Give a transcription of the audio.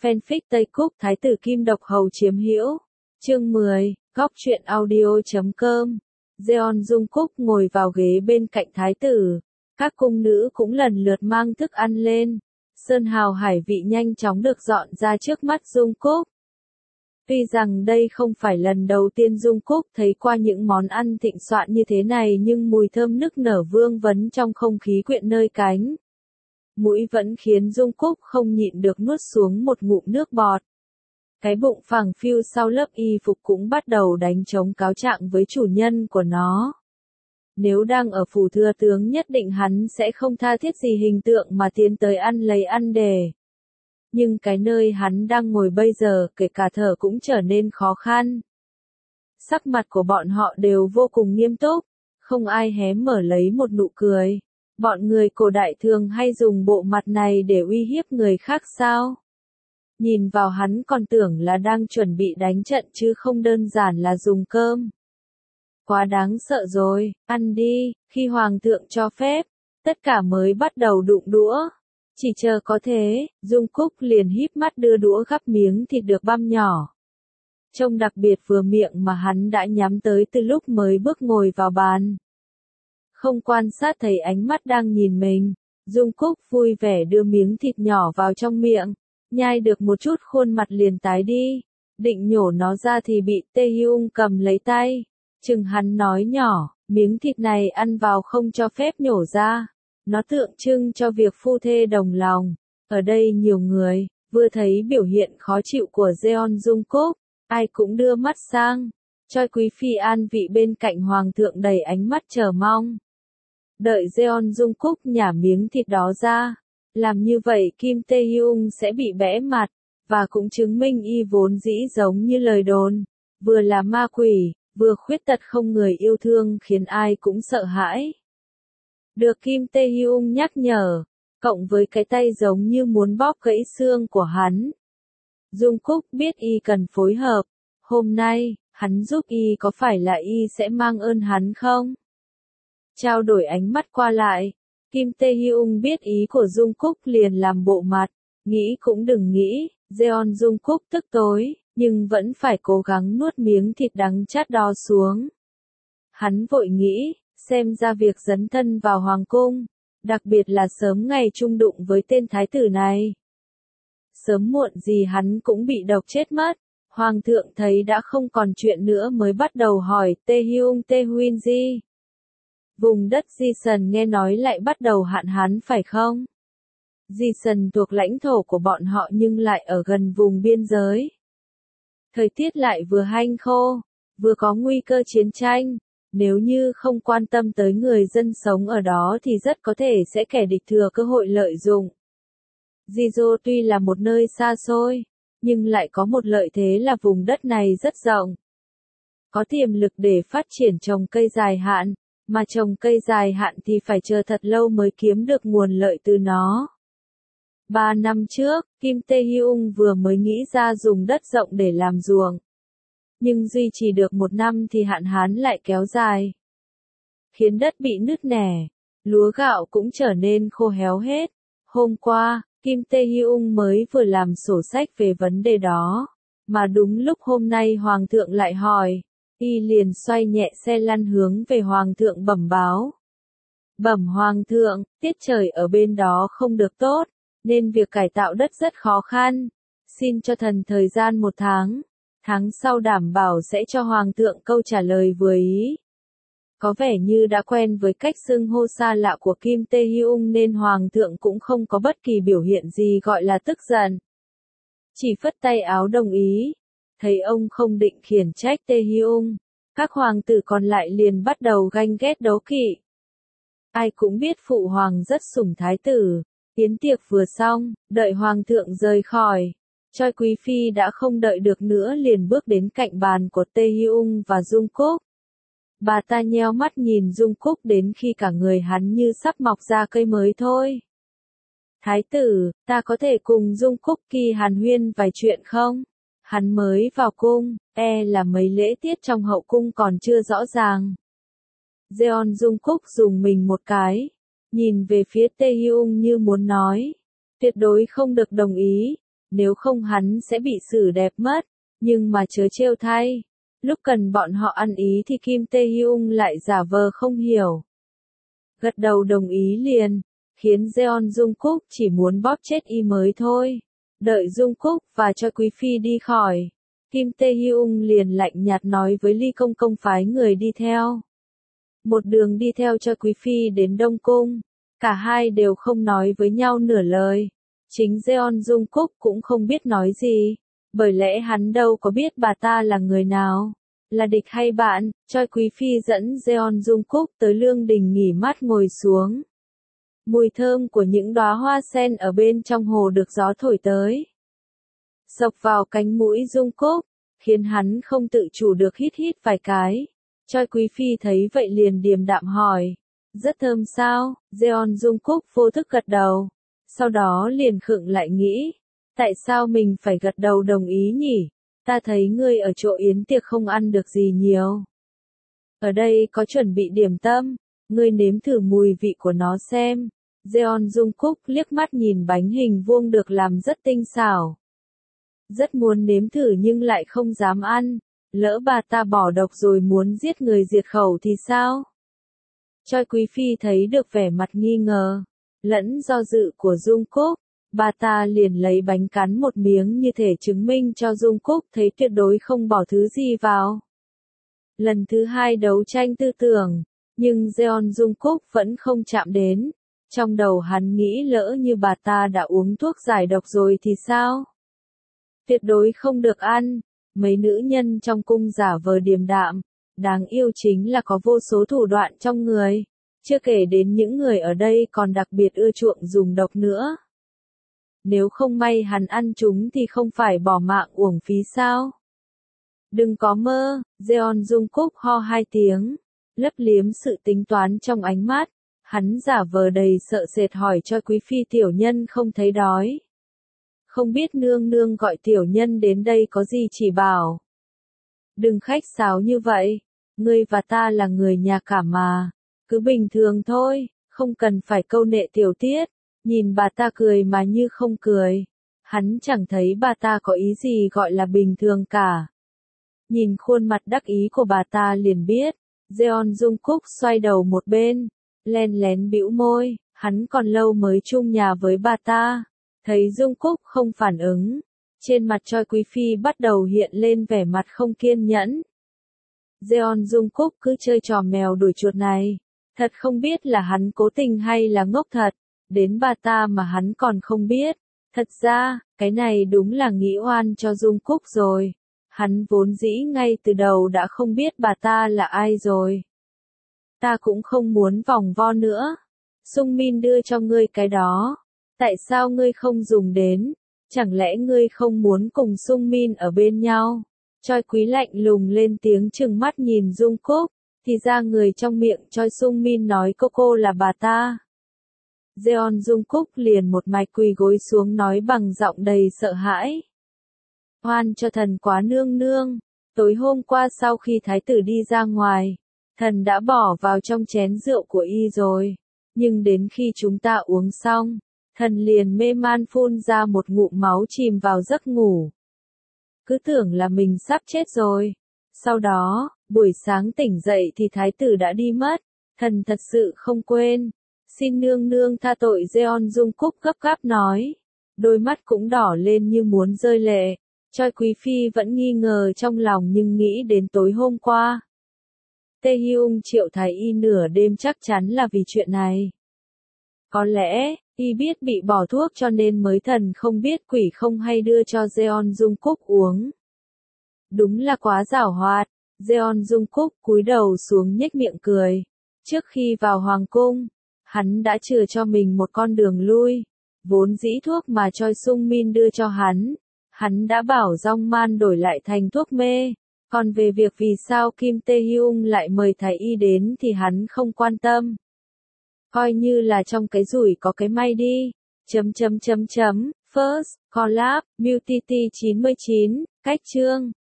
Fanfic Tây Cúc Thái tử Kim Độc Hầu chiếm hữu. Chương 10, góc truyện audio.com. Jeon Jungkook ngồi vào ghế bên cạnh thái tử. Các cung nữ cũng lần lượt mang thức ăn lên. Sơn hào hải vị nhanh chóng được dọn ra trước mắt Jungkook. Tuy rằng đây không phải lần đầu tiên Jungkook thấy qua những món ăn thịnh soạn như thế này, nhưng mùi thơm nức nở vương vấn trong không khí quyện nơi cánh mũi vẫn khiến Jungkook không nhịn được nuốt xuống một ngụm nước bọt. Cái bụng phẳng phiu sau lớp y phục cũng bắt đầu đánh trống cáo trạng với chủ nhân của nó. Nếu đang ở phủ thừa tướng nhất định hắn sẽ không tha thiết gì hình tượng mà tiến tới ăn lấy ăn để. Nhưng cái nơi hắn đang ngồi bây giờ kể cả thở cũng trở nên khó khăn. Sắc mặt của bọn họ đều vô cùng nghiêm túc, không ai hé mở lấy một nụ cười. Bọn người cổ đại thường hay dùng bộ mặt này để uy hiếp người khác sao? Nhìn vào hắn còn tưởng là đang chuẩn bị đánh trận chứ không đơn giản là dùng cơm. Quá đáng sợ rồi, ăn đi, khi hoàng thượng cho phép, tất cả mới bắt đầu đụng đũa. Chỉ chờ có thế, Jungkook liền híp mắt đưa đũa gắp miếng thịt được băm nhỏ. Trông đặc biệt vừa miệng mà hắn đã nhắm tới từ lúc mới bước ngồi vào bàn. Không quan sát thấy ánh mắt đang nhìn mình, Jungkook vui vẻ đưa miếng thịt nhỏ vào trong miệng, nhai được một chút khuôn mặt liền tái đi, định nhổ nó ra thì bị Taehyung cầm lấy tay, chừng hắn nói nhỏ, miếng thịt này ăn vào không cho phép nhổ ra, nó tượng trưng cho việc phu thê đồng lòng. Ở đây nhiều người, vừa thấy biểu hiện khó chịu của Jeon Jungkook, ai cũng đưa mắt sang, Choi quý phi an vị bên cạnh hoàng thượng đầy ánh mắt chờ mong. Đợi Jeon Jungkook nhả miếng thịt đó ra, làm như vậy Kim Taehyung sẽ bị bẽ mặt, và cũng chứng minh y vốn dĩ giống như lời đồn, vừa là ma quỷ, vừa khuyết tật không người yêu thương khiến ai cũng sợ hãi. Được Kim Taehyung nhắc nhở, cộng với cái tay giống như muốn bóp gãy xương của hắn. Jungkook biết y cần phối hợp, hôm nay, hắn giúp y có phải là y sẽ mang ơn hắn không? Trao đổi ánh mắt qua lại, Kim Taehyung biết ý của Jungkook liền làm bộ mặt, nghĩ cũng đừng nghĩ, Jeon Jungkook tức tối, nhưng vẫn phải cố gắng nuốt miếng thịt đắng chát đó xuống. Hắn vội nghĩ, xem ra việc dấn thân vào hoàng cung, đặc biệt là sớm ngày chung đụng với tên thái tử này. Sớm muộn gì hắn cũng bị độc chết mất. Hoàng thượng thấy đã không còn chuyện nữa mới bắt đầu hỏi Taehyung Taehyung gì? Vùng đất Jisan nghe nói lại bắt đầu hạn hán phải không? Jisan thuộc lãnh thổ của bọn họ nhưng lại ở gần vùng biên giới. Thời tiết lại vừa hanh khô, vừa có nguy cơ chiến tranh. Nếu như không quan tâm tới người dân sống ở đó thì rất có thể sẽ kẻ địch thừa cơ hội lợi dụng. Jeju tuy là một nơi xa xôi, nhưng lại có một lợi thế là vùng đất này rất rộng. Có tiềm lực để phát triển trồng cây dài hạn, mà trồng cây dài hạn thì phải chờ thật lâu mới kiếm được nguồn lợi từ nó. 3 năm trước, Kim Taehyung vừa mới nghĩ ra dùng đất rộng để làm ruộng. Nhưng duy trì được 1 năm thì hạn hán lại kéo dài, khiến đất bị nứt nẻ, lúa gạo cũng trở nên khô héo hết. Hôm qua, Kim Taehyung mới vừa làm sổ sách về vấn đề đó, mà đúng lúc hôm nay hoàng thượng lại hỏi, y liền xoay nhẹ xe lăn hướng về hoàng thượng bẩm báo. Bẩm hoàng thượng, tiết trời ở bên đó không được tốt, nên việc cải tạo đất rất khó khăn, xin cho thần thời gian 1 tháng. Tháng sau đảm bảo sẽ cho hoàng thượng câu trả lời vừa ý. Có vẻ như đã quen với cách xưng hô xa lạ của Kim Taehyung nên hoàng thượng cũng không có bất kỳ biểu hiện gì gọi là tức giận. Chỉ phất tay áo đồng ý. Thấy ông không định khiển trách Taehyung, các hoàng tử còn lại liền bắt đầu ganh ghét đố kỵ. Ai cũng biết phụ hoàng rất sủng thái tử. Yến tiệc vừa xong, đợi hoàng thượng rời khỏi. Choi quý phi đã không đợi được nữa liền bước đến cạnh bàn của Taehyung và Jungkook. Bà ta nheo mắt nhìn Jungkook đến khi cả người hắn như sắp mọc ra cây mới thôi. Thái tử, ta có thể cùng Jungkook kỳ hàn huyên vài chuyện không? Hắn mới vào cung, là mấy lễ tiết trong hậu cung còn chưa rõ ràng. Jeon Jungkook dùng mình một cái, nhìn về phía Taehyung như muốn nói, tuyệt đối không được đồng ý. nếu không hắn sẽ bị xử đẹp mất, nhưng mà chớ trêu thay. Lúc cần bọn họ ăn ý thì Kim Tae-hyung lại giả vờ không hiểu. Gật đầu đồng ý liền, khiến Jeon Jungkook chỉ muốn bóp chết y mới thôi. Đợi Jungkook và Choi Quý Phi đi khỏi, Kim Tae-hyung liền lạnh nhạt nói với Lee Công Công phái người đi theo. Một đường đi theo Choi Quý Phi đến Đông Cung, cả hai đều không nói với nhau nửa lời. Chính Jeon Jungkook cũng không biết nói gì, bởi lẽ hắn đâu có biết bà ta là người nào, là địch hay bạn. Choi Quý Phi dẫn Jeon Jungkook tới lương đình nghỉ mát ngồi xuống. Mùi thơm của những đóa hoa sen ở bên trong hồ được gió thổi tới, xộc vào cánh mũi Jungkook, khiến hắn không tự chủ được hít hít vài cái. Choi Quý Phi thấy vậy liền điềm đạm hỏi, rất thơm sao? Jeon Jungkook vô thức gật đầu, sau đó liền khựng lại nghĩ, tại sao mình phải gật đầu đồng ý nhỉ? Ta thấy ngươi ở chỗ yến tiệc không ăn được gì nhiều. Ở đây có chuẩn bị điểm tâm, ngươi nếm thử mùi vị của nó xem. Jeon Jungkook liếc mắt nhìn bánh hình vuông được làm rất tinh xảo. Rất muốn nếm thử nhưng lại không dám ăn, lỡ bà ta bỏ độc rồi muốn giết người diệt khẩu thì sao? Choi Quý Phi thấy được vẻ mặt nghi ngờ, lẫn do dự của Jungkook, bà ta liền lấy bánh cắn một miếng như thể chứng minh cho Jungkook thấy tuyệt đối không bỏ thứ gì vào. Lần thứ hai đấu tranh tư tưởng, nhưng Jeon Jungkook vẫn không chạm đến. Trong đầu hắn nghĩ lỡ như bà ta đã uống thuốc giải độc rồi thì sao? Tuyệt đối không được ăn. Mấy nữ nhân trong cung giả vờ điềm đạm, đáng yêu chính là có vô số thủ đoạn trong người. Chưa kể đến những người ở đây còn đặc biệt ưa chuộng dùng độc nữa. Nếu không may hắn ăn chúng thì không phải bỏ mạng uổng phí sao? Đừng có mơ. Jeon Jungkook ho hai tiếng, lấp liếm sự tính toán trong ánh mắt. Hắn giả vờ đầy sợ sệt hỏi cho Quý Phi tiểu nhân không thấy đói. Không biết nương nương gọi tiểu nhân đến đây có gì chỉ bảo. Đừng khách sáo như vậy, ngươi và ta là người nhà cả mà, cứ bình thường thôi, không cần phải câu nệ tiểu tiết. Nhìn bà ta cười mà như không cười, hắn chẳng thấy bà ta có ý gì gọi là bình thường cả. Nhìn khuôn mặt đắc ý của bà ta liền biết, Jeon Jungkook xoay đầu một bên, len lén bĩu môi, hắn còn lâu mới chung nhà với bà ta. Thấy Jungkook không phản ứng, trên mặt Choi Quý Phi bắt đầu hiện lên vẻ mặt không kiên nhẫn. Jeon Jungkook cứ chơi trò mèo đuổi chuột này, thật không biết là hắn cố tình hay là ngốc thật, đến bà ta mà hắn còn không biết. Thật ra, cái này đúng là nghĩ oan cho Jungkook rồi. Hắn vốn dĩ ngay từ đầu đã không biết bà ta là ai rồi. Ta cũng không muốn vòng vo nữa. Sung Min đưa cho ngươi cái đó. Tại sao ngươi không dùng đến? Chẳng lẽ ngươi không muốn cùng Sung Min ở bên nhau? Choi Quý lạnh lùng lên tiếng trừng mắt nhìn Jungkook, thì ra người trong miệng Choi Sung Min nói cô là bà ta. Jeon Jungkook liền một mạch quỳ gối xuống nói bằng giọng đầy sợ hãi. Oan cho thần quá nương nương, tối hôm qua sau khi thái tử đi ra ngoài, thần đã bỏ vào trong chén rượu của y rồi, nhưng đến khi chúng ta uống xong, thần liền mê man phun ra một ngụm máu chìm vào giấc ngủ. Cứ tưởng là mình sắp chết rồi. Sau đó, buổi sáng tỉnh dậy thì thái tử đã đi mất, thần thật sự không quên. Xin nương nương tha tội. Jeon Jungkook gấp gáp nói. Đôi mắt cũng đỏ lên như muốn rơi lệ. Choi Quý Phi vẫn nghi ngờ trong lòng nhưng nghĩ đến tối hôm qua. Tae-hyung triệu thái y nửa đêm chắc chắn là vì chuyện này. Có lẽ, y biết bị bỏ thuốc cho nên mới thần không biết quỷ không hay đưa cho Jeon Jungkook uống. Đúng là quá giảo hoạt. Jeon Jungkook cúi đầu xuống nhếch miệng cười. Trước khi vào hoàng cung, hắn đã chừa cho mình một con đường lui. Vốn dĩ thuốc mà Choi Sung Min đưa cho hắn đã bảo Jong Man đổi lại thành thuốc mê. Còn về việc vì sao Kim Tae-hyung lại mời thái y đến thì hắn không quan tâm. Coi như là trong cái rủi có cái may đi. First, collab, Beauty 99, cách chương.